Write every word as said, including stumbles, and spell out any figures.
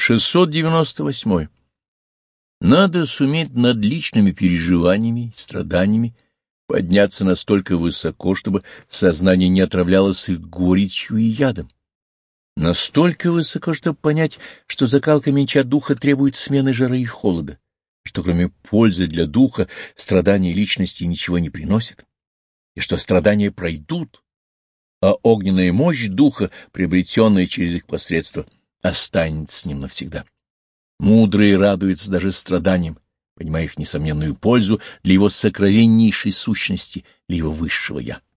шестьсот девяносто восьмой. Надо суметь над личными переживаниями, страданиями подняться настолько высоко, чтобы сознание не отравлялось их горечью и ядом. Настолько высоко, чтобы понять, что закалка меча духа требует смены жары и холода, что кроме пользы для духа страдания личности ничего не приносит, и что страдания пройдут, а огненная мощь духа, приобретенная через их посредство, останется с ним навсегда. Мудрый радуется даже страданиям, понимая их несомненную пользу для его сокровеннейшей сущности, для его высшего «Я».